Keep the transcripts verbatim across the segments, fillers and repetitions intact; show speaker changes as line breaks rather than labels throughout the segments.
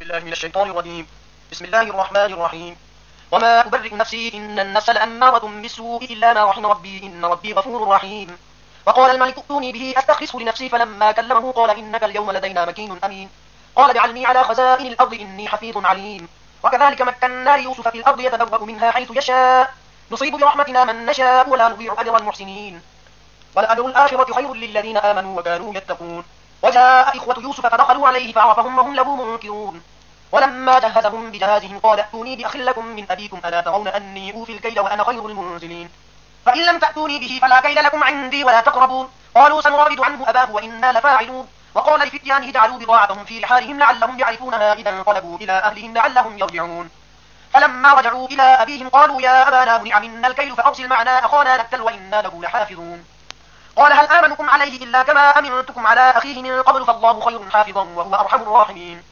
بالله من الشيطان الرجيم. بسم الله الرحمن الرحيم. وما أبرئ نفسي إن النفس لأمارة بالسوء إلا ما رحم ربي إن ربي غفور رحيم. وقال الملك ائتوني به أستخلصه لنفسي فلما كلمه قال إنك اليوم لدينا مكين أمين. قال اجعلني على خزائن الأرض إني حفيظ عليم. وكذلك مكنا ليوسف في الأرض يتبوأ منها حيث يشاء نصيب برحمتنا من نشاء ولا نضيع أجر المحسنين. ولأجر الآخرة خير للذين آمنوا وكانوا يتقون. وجاء إخوة يوسف فدخلوا عليه فعرفهم وهم له منكرون. ولما جهزهم بجهازهم قال ائتوني بأخ لكم من أبيكم ألا ترون أني أوفي الكيل وأنا خير المنزلين. فإن لم تأتوني به فلا كيل لكم عندي ولا تقربون. قالوا سنراود عنه أباه وإنا لفاعلون. وقال لفتيانه جعلوا بضاعتهم في رحالهم لعلهم يعرفونها إذا انقلبوا إلى أهلهم لعلهم يرجعون. فلما رجعوا إلى أبيهم قالوا يا أبانا منع منا الكيل فأرسل معنا أخانا نكتل وإنا له لحافظون. قال هل آمنكم عليه إلا كما أمنتكم على أخيه من قبل فالله خير حافظا وهو أرحم الراحمين.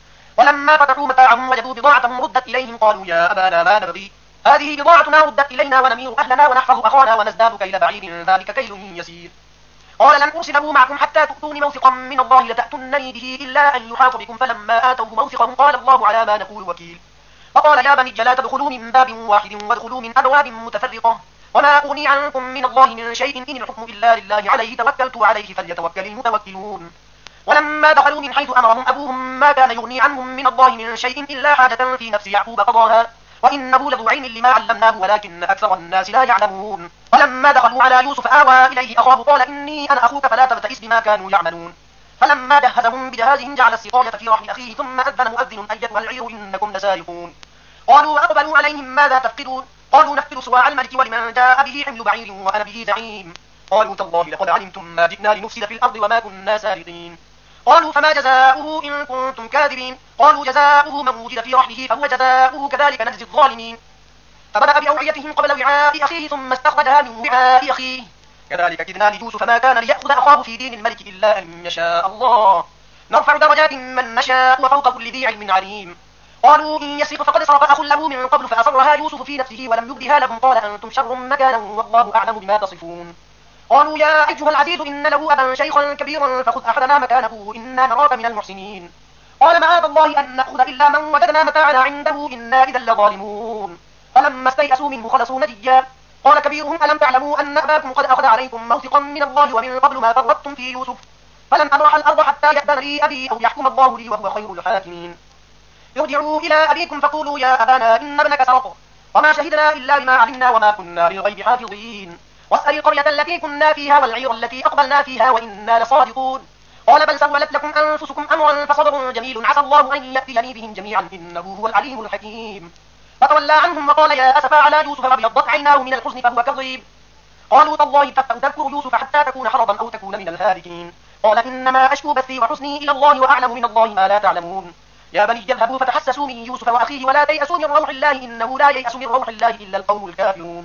ولما فتحوا متاعهم وجدوا بضاعتهم ردت إليهم قالوا يا أبانا ما نبغي هذه بضاعتنا ردت إلينا ونمير أهلنا ونحفظ أخانا ونزداد كيل بعير ذلك كيل يسير. قال لن أرسله معكم حتى تؤتون موثقا من الله لتأتونني به إلا أن يحاط بكم فلما آتوه موثقهم قال الله على ما نقول وكيل. فقال يا بني لا تدخلوا من باب واحد وادخلوا من أبواب متفرقة وما أغني عنكم من الله من شيء إن الحكم إلا لله عليه توكلت عليه فليتوكل المتوكلون. ولما دخلوا من حيث أمرهم أبوهم ما كان يغني عنهم من الله من شيء إلا حاجة في نفس يعقوب قضاها وإنه لذو علم لما علمناه ولكن أكثر الناس لا يعلمون. ولما دخلوا على يوسف آوى إليه أخاه قال إني أنا أخوك فلا تبتئس بما كانوا يعملون. فلما جهزهم بجهازهم جعل السقاية في رحل أخيه ثم أذن مؤذن أيتها العير إنكم لسارقون. قالوا وأقبلوا عليهم ماذا تفقدون قالوا نفقد صواع الملك ولمن جاء به حمل بعير وأنا به زعيم. قالوا تالله لقد علمتم ما جئنا لنفسد في الأرض وما كنا سارقين. قالوا فما جزاؤه إن كنتم كاذبين قالوا جزاؤه من وجد في رحله فهو جزاؤه كذلك نجزي الظالمين. فبدأ بأوعيتهم قبل وعاء أخيه ثم استخرجها من وعاء أخيه كذلك كدنا ليوسف ما كان ليأخذ أخاه في دين الملك إلا أن يشاء الله نرفع درجات من نشاء وفوق كل ذي علم عليم. قالوا إن يسرق فقد سرق أخ له من قبل فأصرها يوسف في نفسه ولم يبدها لهم قال أنتم شر مكانا والله أعلم بما تصفون. قالوا يا أيها العزيز إن له أبا شيخا كبيرا فخذ أحدنا مكانه إنا نراك من المحسنين. قال معاذ الله أن نأخذ إلا من وجدنا متاعنا عنده إنا إذا لظالمون. فلما استيأسوا منه خلصوا نجيا. قال كبيرهم ألم تعلموا أن أباكم قد أخذ عليكم موثقا من الله ومن قبل ما فرطتم في يوسف فلن أبرح الأرض حتى يأذن لي أبي أو يحكم الله لي وهو خير الحاكمين. ارجعوا إلى أبيكم فقولوا يا أبانا إن ابنك سرق وما شهدنا إلا بما علمنا وما كنا للغيب حافظين. واسأل القرية التي كنا فيها والعير التي أقبلنا فيها وإنا لصادقون. قال بل سولت لكم أنفسكم أمرا فصبر جميل عسى الله أن يأتيني بهم جميعا إنه هو العليم الحكيم. فتولى عنهم وقال يا أسفا على يوسف فابيضت عيناه من الحزن فهو كظيم. قالوا تالله تفتأ تذكر يوسف حتى تكون حرضا أو تكون من الهالكين. قال إنما أشكو بثي وحزني إلى الله وأعلم من الله ما لا تعلمون. يا بني اذهبوا فتحسسوا من يوسف وأخيه ولا تيأسوا من روح الله إنه لا ييأس من روح الله إلا القوم الكافرون.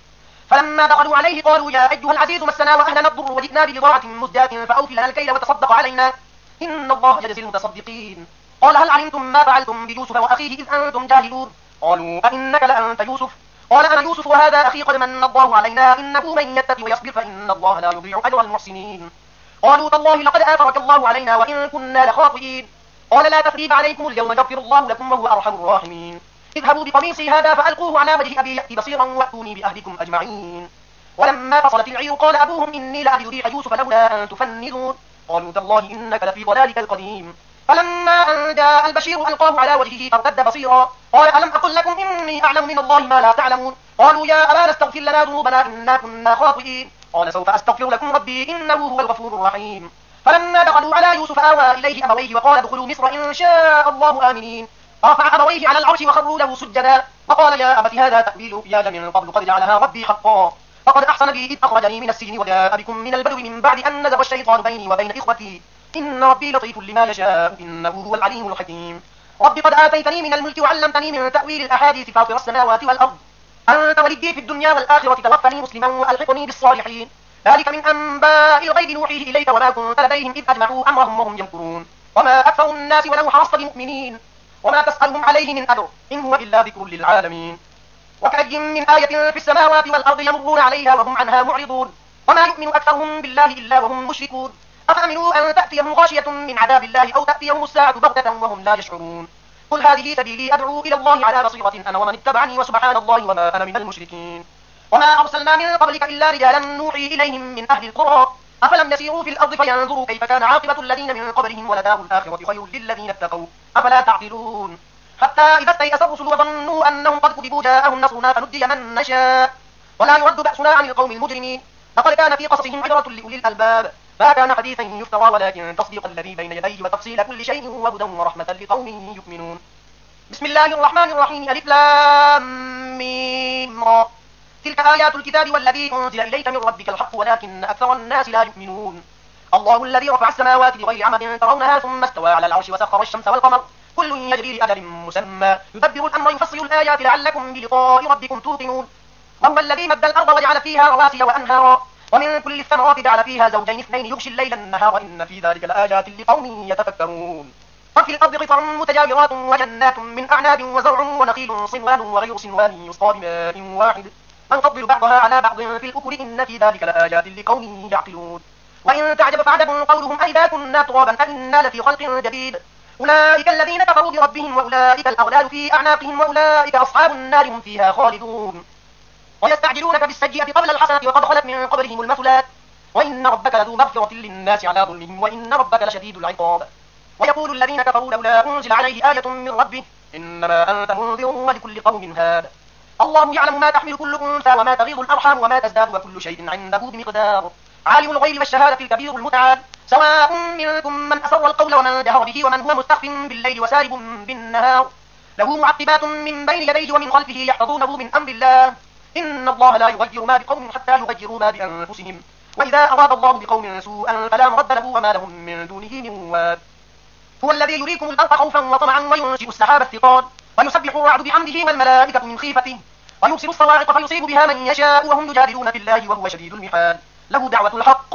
فلما دخلوا عليه قالوا يا أيها العزيز مسنا وأهلنا الضر وجئنا ببضاعة مزجاة فأوفي لنا الكيل وتصدق علينا إن الله يجزي المتصدقين. قال هل علمتم ما فعلتم بيوسف وأخيه إذ أنتم جاهلون. قالوا أئنك لأنت يوسف قال أنا يوسف وهذا أخي قد من الله علينا إنه من يتقي ويصبر فإن الله لا يضيع أجر المحسنين. قالوا تالله لقد آثرك الله علينا وإن كنا لخاطئين. قال لا تثريب عليكم اليوم يغفر الله لكم وهو أرحم الراحمين. اذهبوا بقميصي هذا فألقوه على وجه أبي يأتي بصيرا وأتوني بأهلكم أجمعين. ولما فصلت العير قال أبوهم إني لأجد ريح يوسف لولا أن تفندون. قالوا تالله إنك لفي ضلالك القديم. فلما أن جاء البشير ألقاه على وجهه فارتد بصيرا قال ألم أقل لكم إني أعلم من الله ما لا تعلمون. قالوا يا أبانا استغفر لنا ذنوبنا إنا كنا خاطئين. قال سوف أستغفر لكم ربي إنه هو الغفور الرحيم. فلما دخلوا على يوسف آوى إليه أبويه وقال ادخلوا مصر إن شاء الله آمنين. رفع أبويه على العرش وخروا له سجدا وقال يا أبت هذا تأويل رؤياي من قبل قد جعلها ربي حقا فقد أحسن بي إذ أخرجني من السجن وجاء بكم من البدو من بعد أن نزغ الشيطان بيني وبين إخوتي إن ربي لطيف لما يشاء إنه هو العليم الحكيم. رب قد آتيتني من الملك وعلمتني من تأويل الأحاديث فاطر السماوات والأرض أنت وليي في الدنيا والآخرة توفني مسلما وألحقني بالصالحين. ذلك من أنباء الغيب نوحيه إليك وما كنت لديهم إذ أجمعوا أمرهم وهم يمكرون. وما أكثر الناس ولو حرصت بمؤمنين وما تسألهم عليه من أجر إن هو إلا ذكر للعالمين. وكأي من آية في السماوات والأرض يمرون عليها وهم عنها معرضون وما يؤمن أكثرهم بالله إلا وهم مشركون. أفأمنوا أن تأتيهم غاشية من عذاب الله أو تأتيهم الساعة بغتة وهم لا يشعرون قل هذه سبيلي أدعو إلى الله على بصيرة أنا ومن اتبعني وسبحان الله وما أنا من المشركين وما أرسلنا من قبلك إلا رجالا نوحي إليهم من أهل القرى أفلم يسيروا في الأرض فينظروا كيف كان عاقبة الذين من قبلهم ولدار الآخرة خير للذين اتقوا أفلا تعقلون حتى إذا استيأس الرسل وظنوا أنهم قد كذبوا جاءهم نصرنا فنجي من نشاء ولا يرد بأسنا عن القوم المجرمين لقد كان في قصصهم عبرة لأولي الألباب ما كان حديثا يفترى ولكن تصديق الذي بين يديه وتفصيل كل شيء وهدى ورحمة لقوم يؤمنون بسم الله الرحمن الرحيم ألف لام ميم را تلك آيات الكتاب والذي أنزل إليك من ربك الحق ولكن أكثر الناس لا يؤمنون الله الذي رفع السماوات بغير عمد ترونها ثم استوى على العرش وسخر الشمس والقمر كل يجري لأجل مسمى يدبر الأمر يفصل الآيات لعلكم بلقاء ربكم توقنون وهو الذي مد الأرض وجعل فيها رواسي وأنهارا ومن كل الثمرات جعل فيها زوجين اثنين يغشي الليل النهار إن في ذلك لآيات لقوم يتفكرون وفي الأرض قطع متجاورات وجنات من أعناب وزرع ونخيل صنوان وغير صنوان يسقى بماء واحد نفضل بعضها على بعض في الأكل إن في ذلك لآيات لقوم يعقلون وإن تعجب فعجب قولهم أئذا كنا ترابا أئنا لفي خلق جديد أولئك الذين كفروا بربهم وأولئك الأغلال في أعناقهم وأولئك أصحاب النار هم فيها خالدون ويستعجلونك بالسيئة قبل الحسنة وقد خلت من قبلهم المثلات وإن ربك لذو مغفرة للناس على ظلمهم وإن ربك لشديد العقاب ويقول الذين كفروا لولا أنزل عليه آية من ربه إنما أنت منذر ولكل قوم هاد الله يعلم ما تحمل كل أنثى وما تغيض الأرحام وما تزداد وكل شيء عنده بمقدار عالم الغيب والشهادة الكبير المتعال سواء منكم من أسر القول ومن جهر به ومن هو مستخف بالليل وسارب بالنهار له معقبات من بين يديه ومن خلفه يحفظونه من أمر الله إن الله لا يغير ما بقوم حتى يغيروا ما بأنفسهم وإذا أراد الله بقوم سوءا فلا مرد له وما لهم من دونه من واد هو الذي يريكم الأرض خوفا وطمعا وينشئ السحاب الثقال ويسبح الرعد بحمده والملائكة من خيفته ويبصر الصواعق فيصيب بها من يشاء وهم يجادلون في الله وهو شديد المحال له دعوة الحق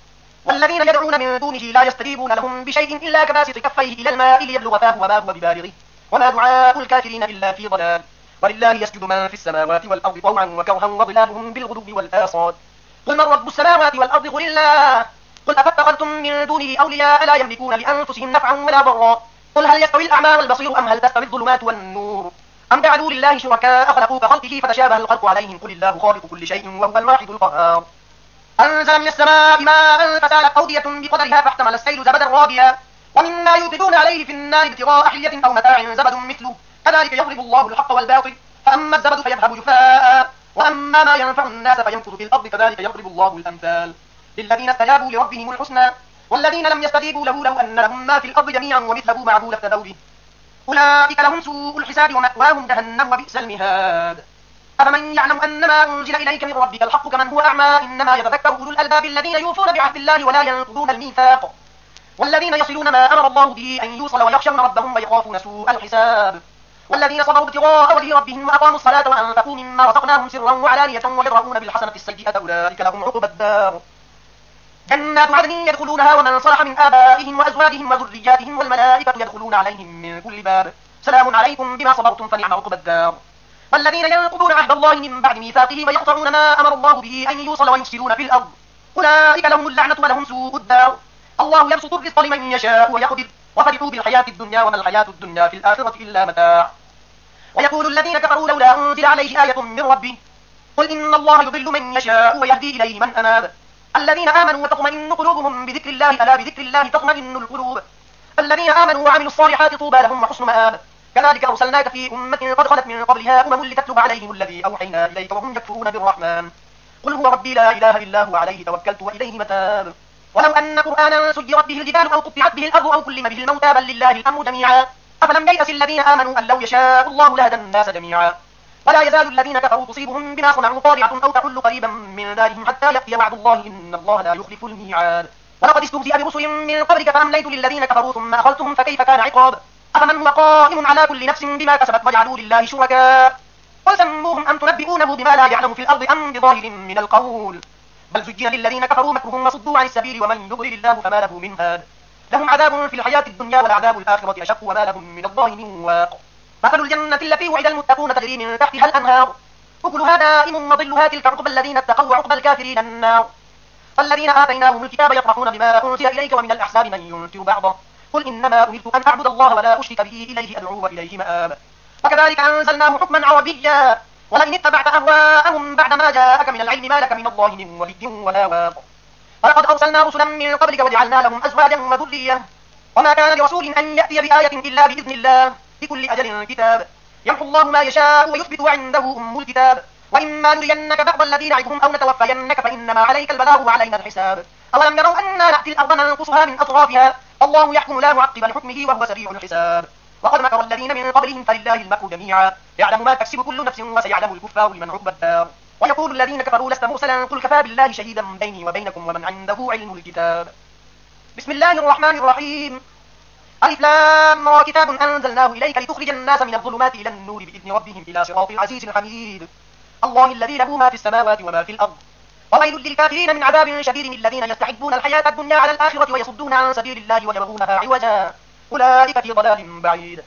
والذين يدعون من دونه لا يستجيبون لهم بشيء إلا كباسط كفيه إلى الماء ليبلغ فاه وما هو ببالغه وما دعاء الكافرين إلا في ضلال ولله يسجد من في السماوات والأرض طوعا وكرها وظلالهم بالغدو والآصال قل من رب السماوات والأرض قل الله قل أفاتخذتم من دونه أولياء لا يملكون لأنفسهم نفعا ولا ضرا قل هل يستوي الأعمى والبصير أم هل تستوي الظلمات والنور أم جعلوا لله شركاء خلقوا كخلقه فتشابه الخلق عليهم قل الله خالق كل شيء وهو الواحد القهار أنزل من السماء ماء فسالت أودية بقدرها فاحتمل السيل زبدا رابيا ومما يوقدون عليه في النار ابتغاء حلية أو متاع زبد مثله كذلك يضرب الله الحق والباطل فأما الزبد فيذهب جفاء وأما ما ينفع الناس فيمكث في الأرض كذلك يضرب الله الأمثال للذين استجابوا لربهم الحسنى والذين لم يستجيبوا له لو أن لهم ما في الأرض جميعا ومثله معه لافتدوا به أولئك لهم سوء الحساب ومأواهم جهنم وبئس المهاد أفمن يعلم أن ما أنزل إليك من ربك الحق كمن هو أعمى إنما يتذكر أولو الألباب الذين يوفون بعهد الله ولا ينقضون الميثاق والذين يصلون ما أمر الله به أن يوصل ويخشون ربهم ويخافون سوء الحساب والذين صبروا ابتغاء وجه ربهم وأقاموا الصلاة وأنفقوا مما رزقناهم سرا وعلانية ويدرؤون بالحسنة السيئة أولئك لهم عقبى الدار جنات عدن يدخلونها ومن صلح من آبائهم وأزواجهم وذرياتهم والملائكة يدخلون عليهم من كل باب سلام عليكم بما صبرتم فنعم عقبى الدار والذين ينقضون عهد الله من بعد ميثاقه ويقطعون ما أمر الله به أن يوصل ويفسدون في الأرض أولئك لهم اللعنة ولهم سوء الدار الله يبسط الرزق لمن يشاء ويقدر وفرحوا بالحياة الدنيا وما الحياة الدنيا في الآخرة إلا متاع ويقول الذين كفروا لولا أنزل عليه آية من ربه قل إن الله يضل من يشاء ويهدي إليه من أناب الذين آمنوا وتطمئن قلوبهم بذكر الله ألا بذكر الله تطمئن القلوب الذين آمنوا وعملوا الصالحات طوبى لهم وحسن مآب كذلك أرسلناك في أمة قد خلت من قبلها أمم لتتلو عليهم الذي أوحينا إليك وهم يكفرون بالرحمن قل هو ربي لا إله إلا هو عليه توكلت وإليه متاب ولو أن قرآنا سجرت به الجبال أو قطعت به الأرض أو كلم به الموتى بل لله الأمر جميعا أفلم ييأس الذين آمنوا أن لو يشاء الله لهدى الناس جميعا ولا يزال الذين كفروا تصيبهم بما صنعوا قارعة أو تحل قريبا من دارهم حتى يأتي وعد الله إن الله لا يخلف الميعاد ولقد استهزئ برسل من قبلك فأمليت للذين كفروا ثم أخذتهم فكيف كان عقاب أفمن هو قائم على كل نفس بما كسبت وجعلوا لله شركاء قل سموهم أم تنبئونه بما لا يعلم في الأرض أم بظاهر من القول بل زين للذين كفروا مكرهم وصدوا عن السبيل ومن يضلل الله فما له من هاد لهم عذاب في الحياة الدنيا والعذاب الآخرة أشق وما لهم من الله من واق مثل الجنة التي وعد المتقون تجري من تحتها الأنهار أكلها دائم وظلها تلك عقبى الذين اتقوا وعقبى الكافرين النار والذين آتيناهم الكتاب يفرحون بما أنزل إليك ومن الأحزاب من ينكر بعضه قل إنما أمرت أن أعبد الله ولا أشرك به إليه أدعو وإليه مآب وكذلك أنزلناه حكما عربيا ولئن اتبعت أهواءهم بعد ما جاءك من العلم ما لك من الله من ولي ولا واق ولقد أرسلنا رسلا من قبلك وجعلنا لهم أزواجا وذرية وما كان لرسول أن يأتي بآية إلا بإذن الله لكل أجل كتاب يمحو الله ما يشاء ويثبت وعنده أم الكتاب وإما نرينك بعض الذي نعدهم أو نتوفينك فإنما عليك البلاغ وعلينا الحساب أولم يروا أنا نأتي الأرض ننقصها من أطرافها الله يحكم لا معقب لحكمه وهو سريع الحساب وقد مكر الذين من قبلهم فلله المكر جميعا يعلم ما تكسب كل نفس وسيعلم الكفار لمن عقبى الدار ويقول الذين كفروا لست مرسلا قل كفى بالله شهيدا بيني وبينكم ومن عنده علم الكتاب بسم الله الرحمن الرحيم ألف لام را كتاب أنزلناه إليك لتخرج الناس من الظلمات إلى النور بإذن ربهم إلى صراط العزيز الحميد الله الذي له ما في السماوات وما في الأرض وويل للكافرين من عذاب شديد الذين يستحبون الحياة الدنيا على الآخرة ويصدون عن سبيل الله ويبغونها عوجا أولئك في ضلال بعيد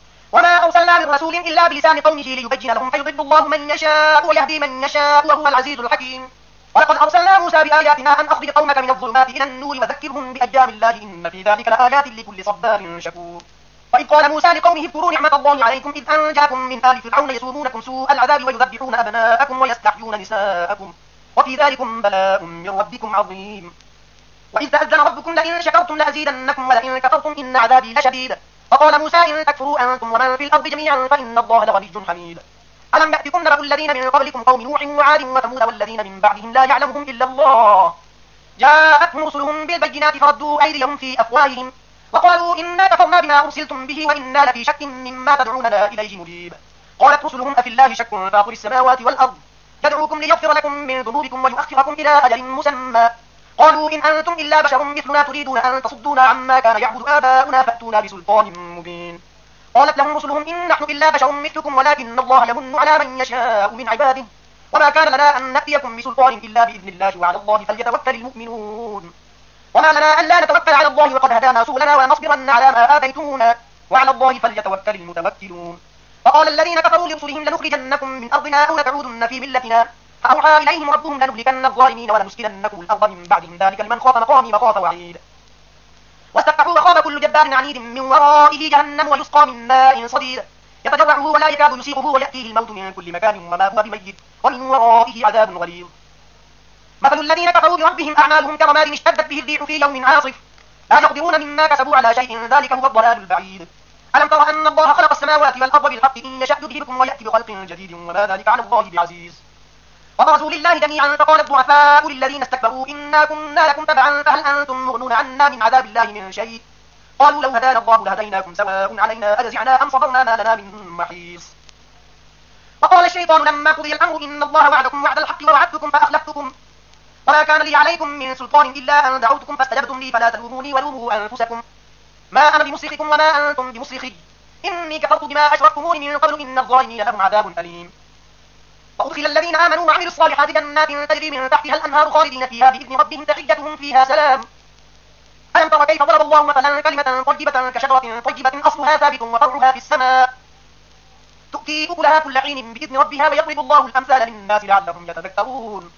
وما أرسلنا من رسول إلا بلسان قومه ليبين لهم فيضل الله من يشاء ويهدي من يشاء وهو العزيز الحكيم ولقد أرسلنا موسى بآياتنا أن أخرج قومك من الظلمات إلى النور وذكرهم بأيام الله إن في ذلك لآيات لكل صبار شكور وإذ قال موسى لقومه اذكروا نعمة الله عليكم إذ أنجاكم من آل فرعون يسومونكم سوء العذاب ويذبحون أبناءكم ويستحيون نساءكم وفي ذلكم بلاء من ربكم عظيم وإذ تأذن ربكم لئن شكرتم لأزيدنكم ولئن كفرتم إن عذابي لشديد فقال موسى إن تكفروا أنتم ومن في الأرض جميعا فإن الله لغني حميد ألم يأتكم نبأ الذين من قبلكم قوم نوح وعاد وثمود والذين من بعدهم لا يعلمهم إلا الله جاءتهم رسلهم بالبينات فردوا أيديهم في أفواههم وقالوا إنا كفرنا بما أرسلتم به وإنا لفي شك مما تدعوننا إليه مريب قالت رسلهم أفي الله شك فاطر السماوات والأرض يدعوكم ليغفر لكم من ذنوبكم ويؤخركم إلى أجل مسمى قالوا إن أنتم إلا بشر مثلنا تريدون أن تصدونا عما كان يعبد آباؤنا فأتونا بسلطان مبين قالت لهم رسلهم إن نحن إلا بشر مثلكم ولكن الله يمن على من يشاء من عباده وما كان لنا أن نأتيكم بسلطان إلا بإذن الله وعلى الله فليتوكل المؤمنون وما لنا ألا نتوكل على الله وقد هدانا سبلنا ونصبرن على ما آتيتمونا وعلى الله فليتوكل المتوكلون وقال الذين كفروا لرسلهم لنخرجنكم من أرضنا أو لتعودن في ملتنا فأوحى إليهم ربهم لنهلكن الظالمين ولنسكننكم الأرض من بعدهم ذلك لمن خاف مقامي وخاف وعيد واستفتحوا وخاب كل جبار عنيد من ورائه جهنم ويسقى من ماء صديد يتجرعه ولا يكاد يسيغه ويأتيه الموت من كل مكان وما هو بميت ومن ورائه عذاب غليظ مثل الذين كفروا بربهم أعمالهم كرماد اشتدت به الريح في يوم عاصف لا يقدرون مما كسبوا على شيء ذلك هو الضلال البعيد ألم تر أن الله خلق السماوات والأرض بالحق إن يشأ يذهبكم ويأتي بخلق جديد وما ذلك على الله بعزيز وبرزوا لله جميعا فقال الضعفاء للذين استكبروا إنا كنا لكم تبعا فهل أنتم مغنون عنا من عذاب الله من شيء قالوا لو هدانا الله لهديناكم سواء علينا أجزعنا أم صبرنا ما لنا من محيص وقال الشيطان لما قضي الأمر إن الله وعدكم وعد الحق ووعدتكم فأخلفتكم وما كان لي عليكم من سلطان إلا أن دعوتكم فاستجبتم لي فلا تلوموني ولوموا أنفسكم ما أنا بمصرخكم وما أنتم بمصرخي إني كفرت بما أشركتموني من قبل إن الظالمين لهم عذاب أليم وأدخل الذين آمنوا وعملوا الصالحات جنات تجري من تحتها الأنهار خالدين فيها بإذن ربهم تحيتهم فيها سلام ألم تر كيف ضرب الله مثلا كلمة طيبة كشجرة طيبة أصلها ثابت وفرعها في السماء تؤتي أكلها كل حين بإذن ربها ويضرب الله الأمثال للناس لعلهم يتذكرون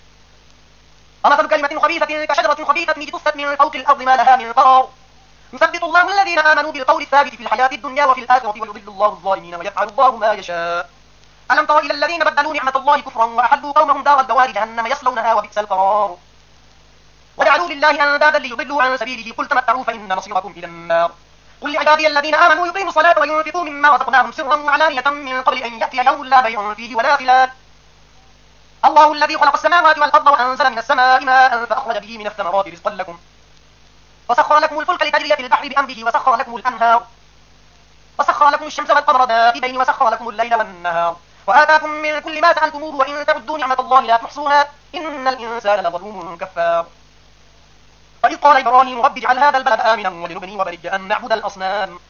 ومثل كلمة خبيثة كشجرة خبيثة اجتثت من فوق الأرض ما لها من قرار يثبت الله الذين آمنوا بالقول الثابت في الحياة الدنيا وفي الآخرة ويضل الله الظالمين ويفعل الله ما يشاء ألم تر إلى الذين بدلوا نعمة الله كفرا وأحلوا قومهم دار البوار جهنم يصلونها وبئس القرار وجعلوا لله أندادا ليضلوا عن سبيله قل تمتعوا فإن مصيركم إلى النار قل لعبادي الذين آمنوا يقيموا الصلاة وينفقوا مما رزقناهم سرا وعلانية من قبل أن يأتي يوم لا بيع فيه ولا خلال الله الذي خلق السماوات والأرض وأنزل من السماء ماء فأخرج به من الثمرات رزقا لكم وسخر لكم الفلك لتجري في البحر بأمره وسخر لكم الأنهار وسخر لكم الشمس والقمر دائبين وسخر لكم الليل والنهار وآتاكم من كل ما سألتموه وإن تعدوا نعمة الله لا تحصوها إن الإنسان لظلوم كفار وإذ قال إبراهيم رب اجعل هذا البلد آمنا واجنبني وبني أن نعبد الأصنام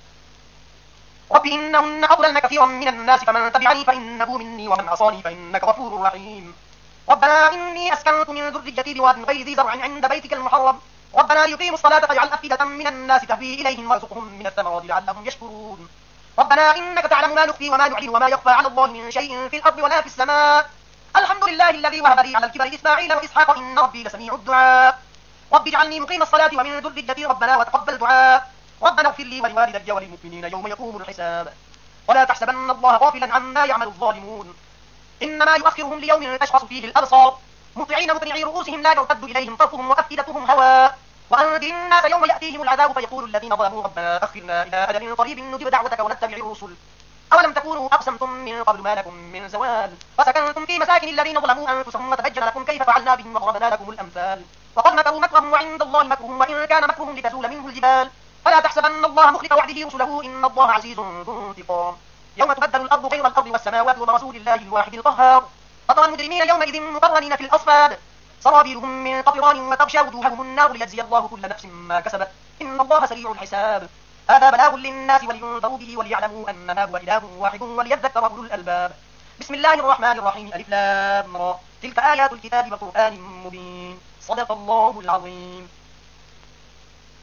رب إنهن أضللن كثيرا من الناس فمن تبعني فإنه مني ومن عصاني فإنك غفور رحيم ربنا إني أسكنت من ذريتي بواد غير ذي زرع عند بيتك المحرم ربنا ليقيموا الصلاة فاجعل أفئدة من الناس تهوي إليهم وارزقهم من الثمرات لعلهم يشكرون ربنا إنك تعلم ما نخفي وما نعلن وما يخفى على الله من شيء في الأرض ولا في السماء الحمد لله الذي وهب لي على الكبر إسماعيل وإسحاق إن ربي لسميع الدعاء رب اجعلني مقيم الصلاة ومن ذريتي ربنا وتقبل دعاء ربنا اغفر لي ولوالدي وللمؤمنين يوم يقوم الحساب ولا تحسبن الله غافلا عما يعمل الظالمون إنما يؤخرهم ليوم تشخص فيه الأبصار مطعين مقنعي رؤوسهم لا يرتد إليهم طرفهم وأفئدتهم هواء وأنذر الناس يوم يأتيهم العذاب فيقول الذين ظلموا ربنا أخرنا إلى أجل قريب نجب دعوتك ونتبع الرسل أولم تكونوا أقسمتم من قبل ما لكم من زوال وسكنتم في مساكن الذين ظلموا أنفسهم وتبين لكم كيف فعلنا بهم وضربنا لكم الأمثال وقد مكروا مكرهم وعند الله مكرهم وإن كان مكرهم لتزول منه الجبال فلا تحسبن الله مخلف وعده رسله إن الله عزيز ذو انتقام يوم تبدل الأرض غير الأرض والسماوات وبرسول الله الواحد القهار فترى المجرمين يومئذ مقرنين في الأصفاد سرابيلهم من قطران وتغشى وجوههم النار ليجزي الله كل نفس ما كسبت إن الله سريع الحساب هذا بلاغ للناس ولينذروا به وليعلموا أنما هو إله واحد وليذكر أولو الألباب بسم الله الرحمن الرحيم ألف لام را تلك آيات الكتاب وقرآن مبين صدق الله العظيم.